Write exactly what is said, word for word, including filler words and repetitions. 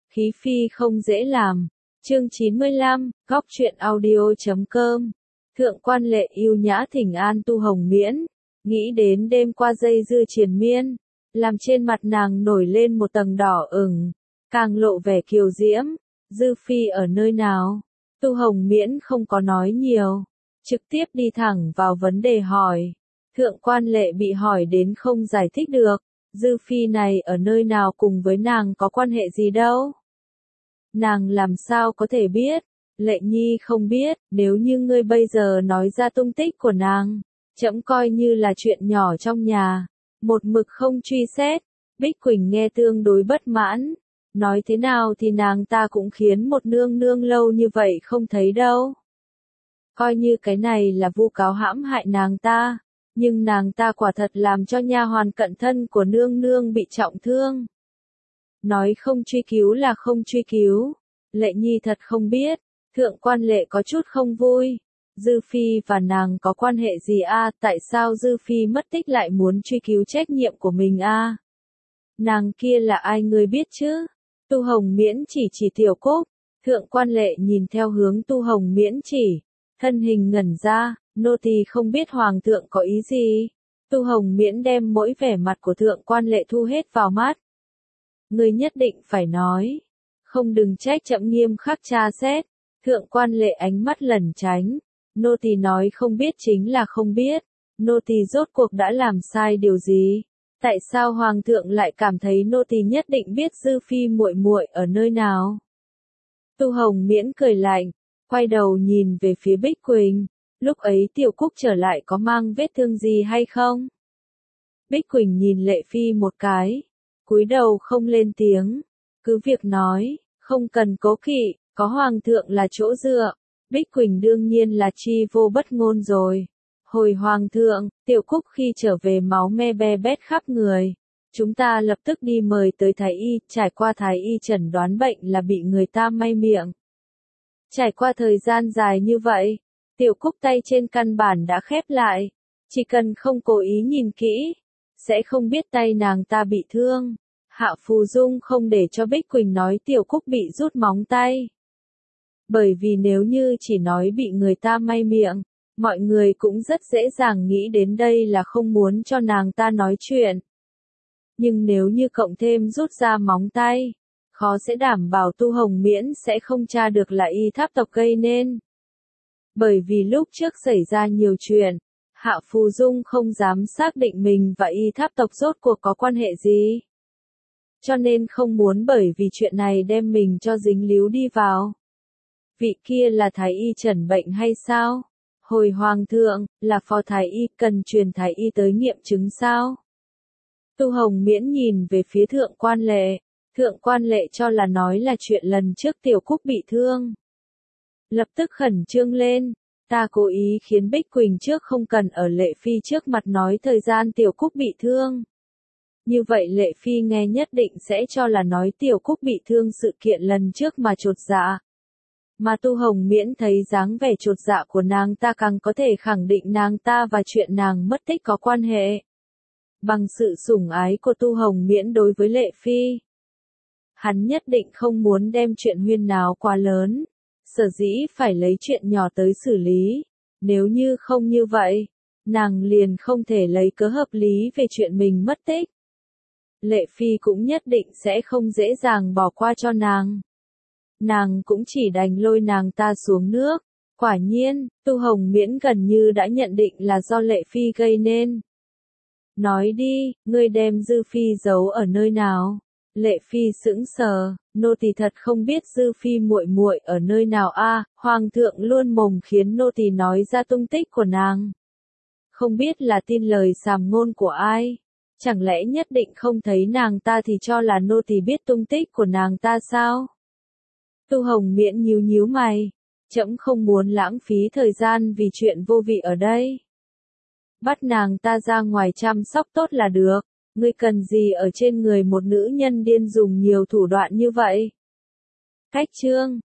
Khí phi không dễ làm. Chương chín mươi lăm, góc truyện audio chấm com. Thượng quan lệ yêu nhã thỉnh an Tu Hồng Miễn, nghĩ đến đêm qua dây dưa triền miên, làm trên mặt nàng nổi lên một tầng đỏ ửng, càng lộ vẻ kiều diễm. Dư phi ở nơi nào? Tu Hồng Miễn không có nói nhiều, trực tiếp đi thẳng vào vấn đề hỏi. Thượng quan lệ bị hỏi đến không giải thích được, Dư phi này ở nơi nào cùng với nàng có quan hệ gì đâu? Nàng làm sao có thể biết? Lệ nhi không biết, nếu như ngươi bây giờ nói ra tung tích của nàng, trẫm coi như là chuyện nhỏ trong nhà, một mực không truy xét. Bích Quỳnh nghe tương đối bất mãn, nói thế nào thì nàng ta cũng khiến một nương nương lâu như vậy không thấy đâu. Coi như cái này là vu cáo hãm hại nàng ta, nhưng nàng ta quả thật làm cho nha hoàn cận thân của nương nương bị trọng thương. Nói không truy cứu là không truy cứu. Lệ nhi thật không biết. Thượng quan lệ có chút không vui. Dư phi và nàng có quan hệ gì a? À? Tại sao Dư phi mất tích lại muốn truy cứu trách nhiệm của mình a? À? Nàng kia là ai ngươi biết chứ? Tu Hồng Miễn chỉ chỉ Tiểu Cúc. Thượng quan lệ nhìn theo hướng Tu Hồng Miễn chỉ, thân hình ngẩn ra. Nô tỳ không biết hoàng thượng có ý gì. Tu Hồng Miễn đem mỗi vẻ mặt của thượng quan lệ thu hết vào mắt. Ngươi nhất định phải nói, không đừng trách trẫm nghiêm khắc tra xét. Thượng quan lệ ánh mắt lẩn tránh, nô tỳ nói không biết chính là không biết, nô tỳ rốt cuộc đã làm sai điều gì? Tại sao hoàng thượng lại cảm thấy nô tỳ nhất định biết Dư phi muội muội ở nơi nào? Tu Hồng Miễn cười lạnh, quay đầu nhìn về phía Bích Quỳnh, lúc ấy Tiểu Cúc trở lại có mang vết thương gì hay không? Bích Quỳnh nhìn Lệ phi một cái, cúi đầu không lên tiếng, cứ việc nói, không cần cố kỵ, có hoàng thượng là chỗ dựa. Bích Quỳnh đương nhiên là chi vô bất ngôn rồi. Hồi hoàng thượng, Tiểu Cúc khi trở về máu me be bét khắp người, chúng ta lập tức đi mời tới thái y, trải qua thái y chẩn đoán bệnh là bị người ta may miệng. Trải qua thời gian dài như vậy, Tiểu Cúc tay trên căn bản đã khép lại, chỉ cần không cố ý nhìn kỹ, sẽ không biết tay nàng ta bị thương. Hạ Phù Dung không để cho Bích Quỳnh nói Tiểu Cúc bị rút móng tay. Bởi vì nếu như chỉ nói bị người ta may miệng, mọi người cũng rất dễ dàng nghĩ đến đây là không muốn cho nàng ta nói chuyện. Nhưng nếu như cộng thêm rút ra móng tay, khó sẽ đảm bảo Tu Hồng Miễn sẽ không tra được là y tháp tộc gây nên. Bởi vì lúc trước xảy ra nhiều chuyện, Hạ Phù Dung không dám xác định mình và y tháp tộc rốt cuộc có quan hệ gì. Cho nên không muốn bởi vì chuyện này đem mình cho dính líu đi vào. Vị kia là thái y chẩn bệnh hay sao? Hồi hoàng thượng, là phó thái y, cần truyền thái y tới nghiệm chứng sao? Tu Hồng Miễn nhìn về phía thượng quan lệ, thượng quan lệ cho là nói là chuyện lần trước Tiểu Cúc bị thương. Lập tức khẩn trương lên, ta cố ý khiến Bích Quỳnh trước không cần ở Lệ phi trước mặt nói thời gian Tiểu Cúc bị thương. Như vậy Lệ phi nghe nhất định sẽ cho là nói Tiểu Cúc bị thương sự kiện lần trước mà chột dạ. Mà Tu Hồng Miễn thấy dáng vẻ chột dạ của nàng ta càng có thể khẳng định nàng ta và chuyện nàng mất tích có quan hệ. Bằng sự sủng ái của Tu Hồng Miễn đối với Lệ phi, hắn nhất định không muốn đem chuyện huyên náo quá lớn, sở dĩ phải lấy chuyện nhỏ tới xử lý. Nếu như không như vậy, nàng liền không thể lấy cớ hợp lý về chuyện mình mất tích. Lệ phi cũng nhất định sẽ không dễ dàng bỏ qua cho nàng. Nàng cũng chỉ đành lôi nàng ta xuống nước. Quả nhiên, Tu Hồng Miễn gần như đã nhận định là do Lệ phi gây nên. Nói đi, ngươi đem Dư phi giấu ở nơi nào? Lệ phi sững sờ, nô tỳ thật không biết Dư phi muội muội ở nơi nào a. À, hoàng thượng luôn mồm khiến nô tỳ nói ra tung tích của nàng. Không biết là tin lời sàm ngôn của ai? Chẳng lẽ nhất định không thấy nàng ta thì cho là nô tỳ biết tung tích của nàng ta sao? Tu Hồng Miễn nhíu nhíu mày, trẫm không muốn lãng phí thời gian vì chuyện vô vị ở đây. Bắt nàng ta ra ngoài chăm sóc tốt là được, ngươi cần gì ở trên người một nữ nhân điên dùng nhiều thủ đoạn như vậy? Cách chương